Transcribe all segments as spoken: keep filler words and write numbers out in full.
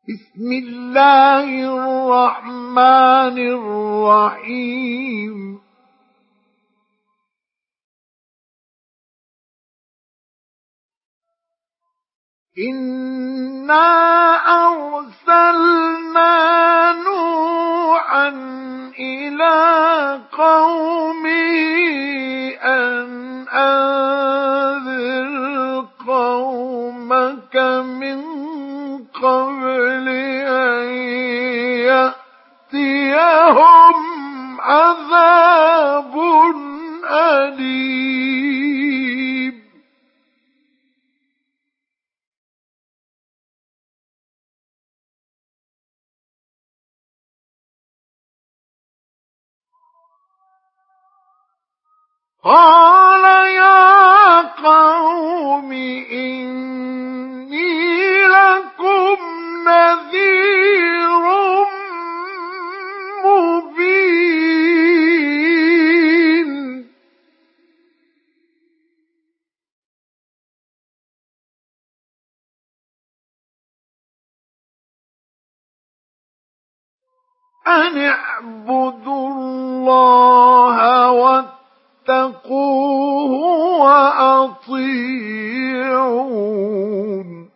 بسم الله الرحمن الرحيم إنا أرسلنا نوحا إلى قومه أن أنذر قومك من قبل أن يأتيهم عذاب أليم قال يا قوم إني لكم نذير مبين أن اعبدوا الله واتقوه وأطيعون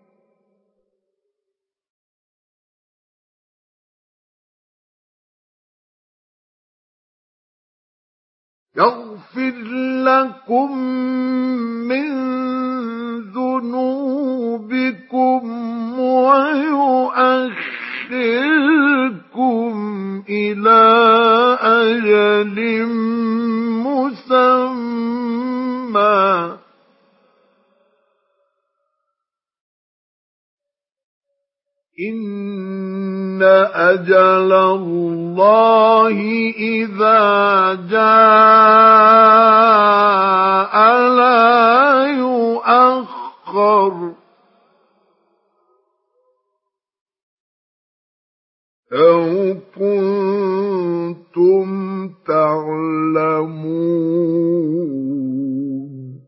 يغفر لكم من ذنوبكم ويؤخركم إلى أجل مسمى إن أجل الله إذا جاء لا يؤخر لو كنتم تعلمون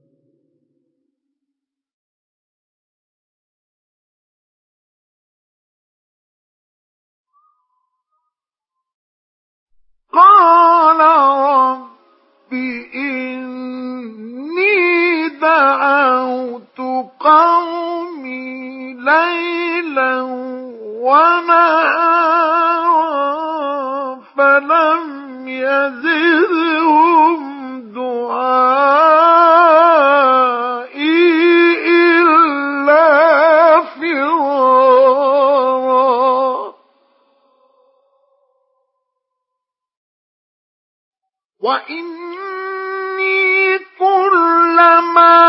قال رب إني دعوت قومي ليلا ونهارا فلم يزدهم دعائي إلا فرارا وإني كلما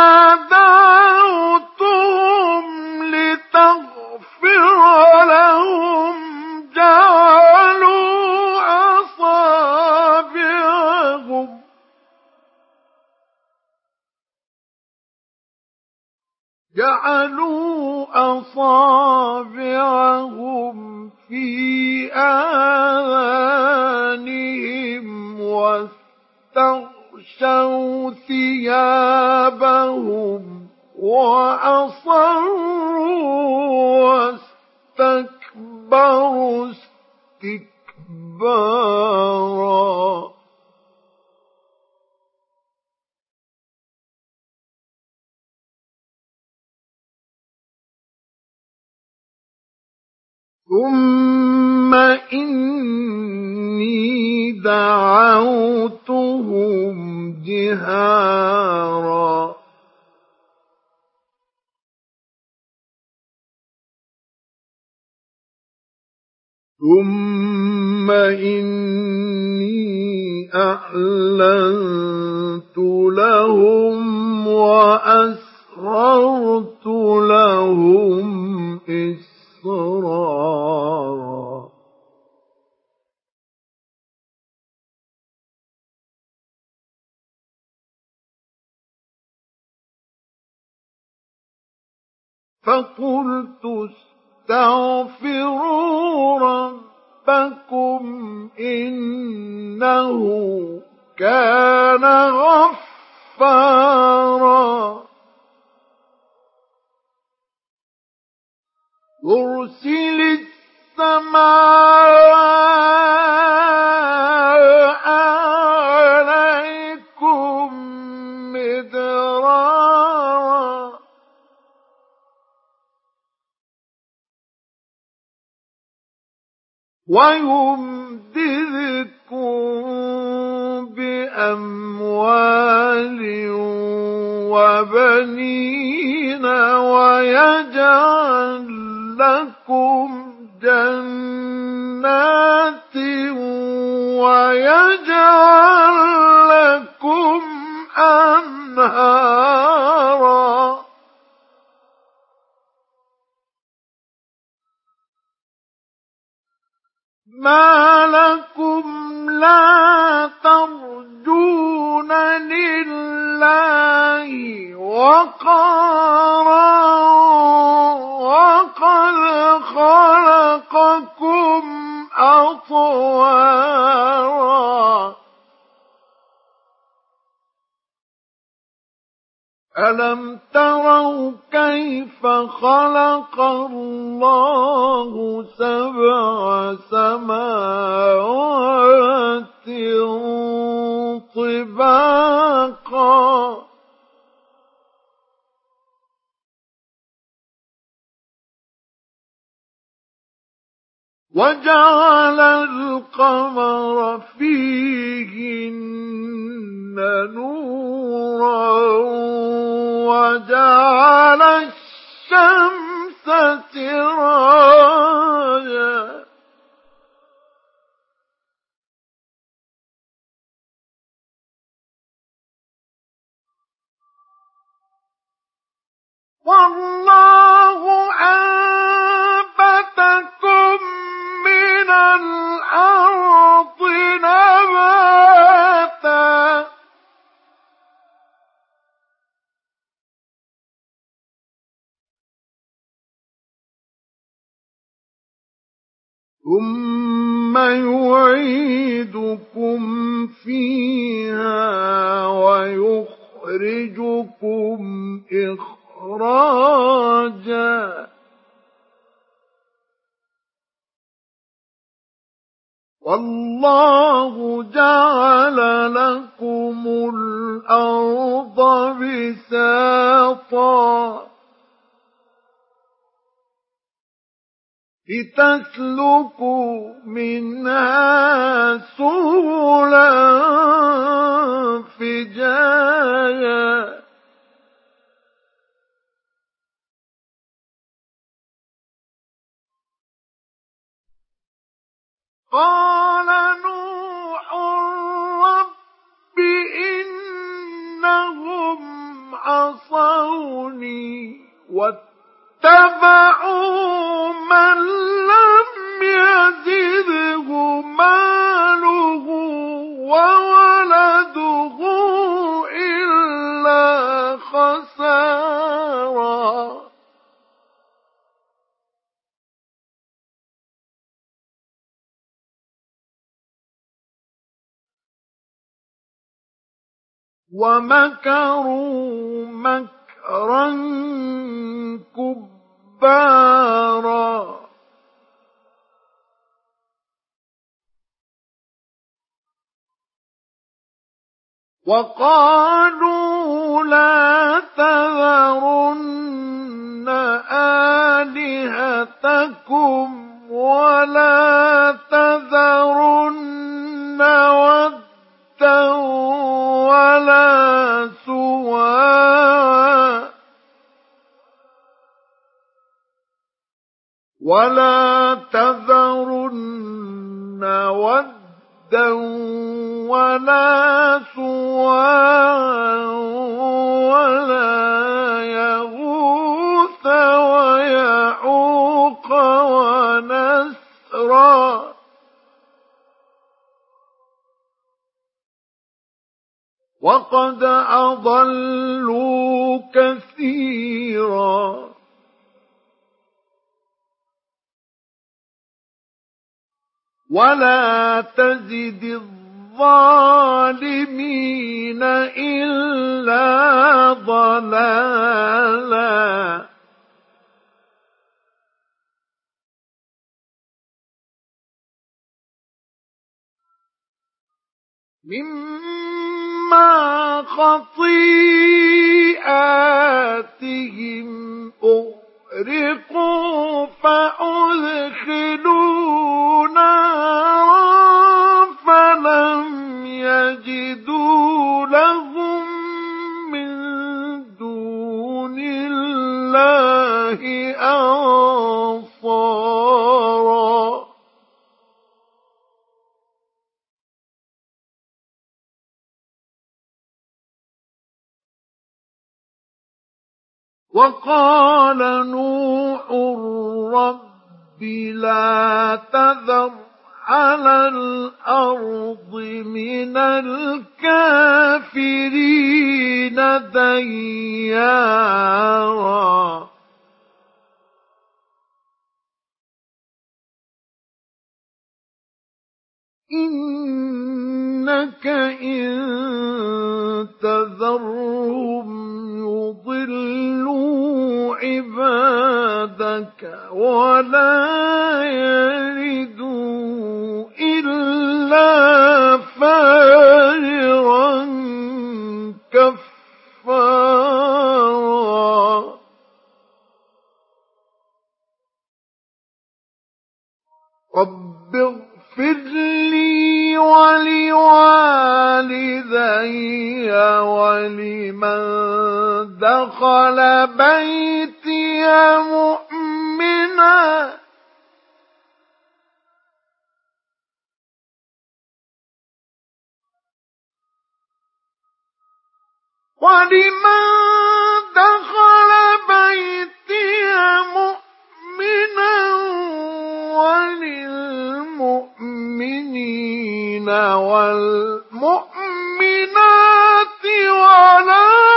دعوتهم لتغفر لهم جعلوا أصابعهم جعلوا أصابعهم في آذانهم واستغشوا ثيابهم وأصروا واستكبروا استكبارا ثم إني دعوتهم جهارا ثم إني أعلنت لهم وأسررت لهم إسرارا فقلت استغفروا ربكم إنه كان غفارا يرسل السماء عليكم مدرارا ويمددكم بأموال وبنين ويجعل لكم جنات ويجعل لكم أنهارا ما لكم لا ترجون لله وقارا وقد خلقكم أطوارا ألم تروا كيف خلق الله سبع سماوات طباقا وجعل القمر فيهن نورا وجعل الشمس سراجا والله أنبتكم من الأرض نباتا ثم يعيدكم فيها ويخرجكم إخراجا والله جعل لكم الأرض بساطا لتسلكوا منها سبلا فجاجا قال نوح رب إنهم عصوني واتبعوا من لم يزده ماله وولده إلا خسارا ومكروا مكرا كبارا وقالوا لا تذرن آلهتكم ولا تذرن ودا ولا سواعا ولا تذرن ودا ولا سواعا ولا يغوث ويعوق ونسرا وقد أضلوا كثيرا ولا تزد الظالمين إلا ضلالا مما خطيئاتهم أغرقوا فأدخلوا نارا فلم يجدوا لهم من دون الله أنصارا. وقال نوح رب لا تذر على الأرض من الكافرين ديارا إنك إن تذرهم يضلوا عبادك ولا يلدوا إلا فاجرا كفارا. رب اغفر لي ولوالدي ولمن دخل بيتي مؤمنا ولمن دخل بيتي مؤمنا وللمؤمنين والمؤمنات ولا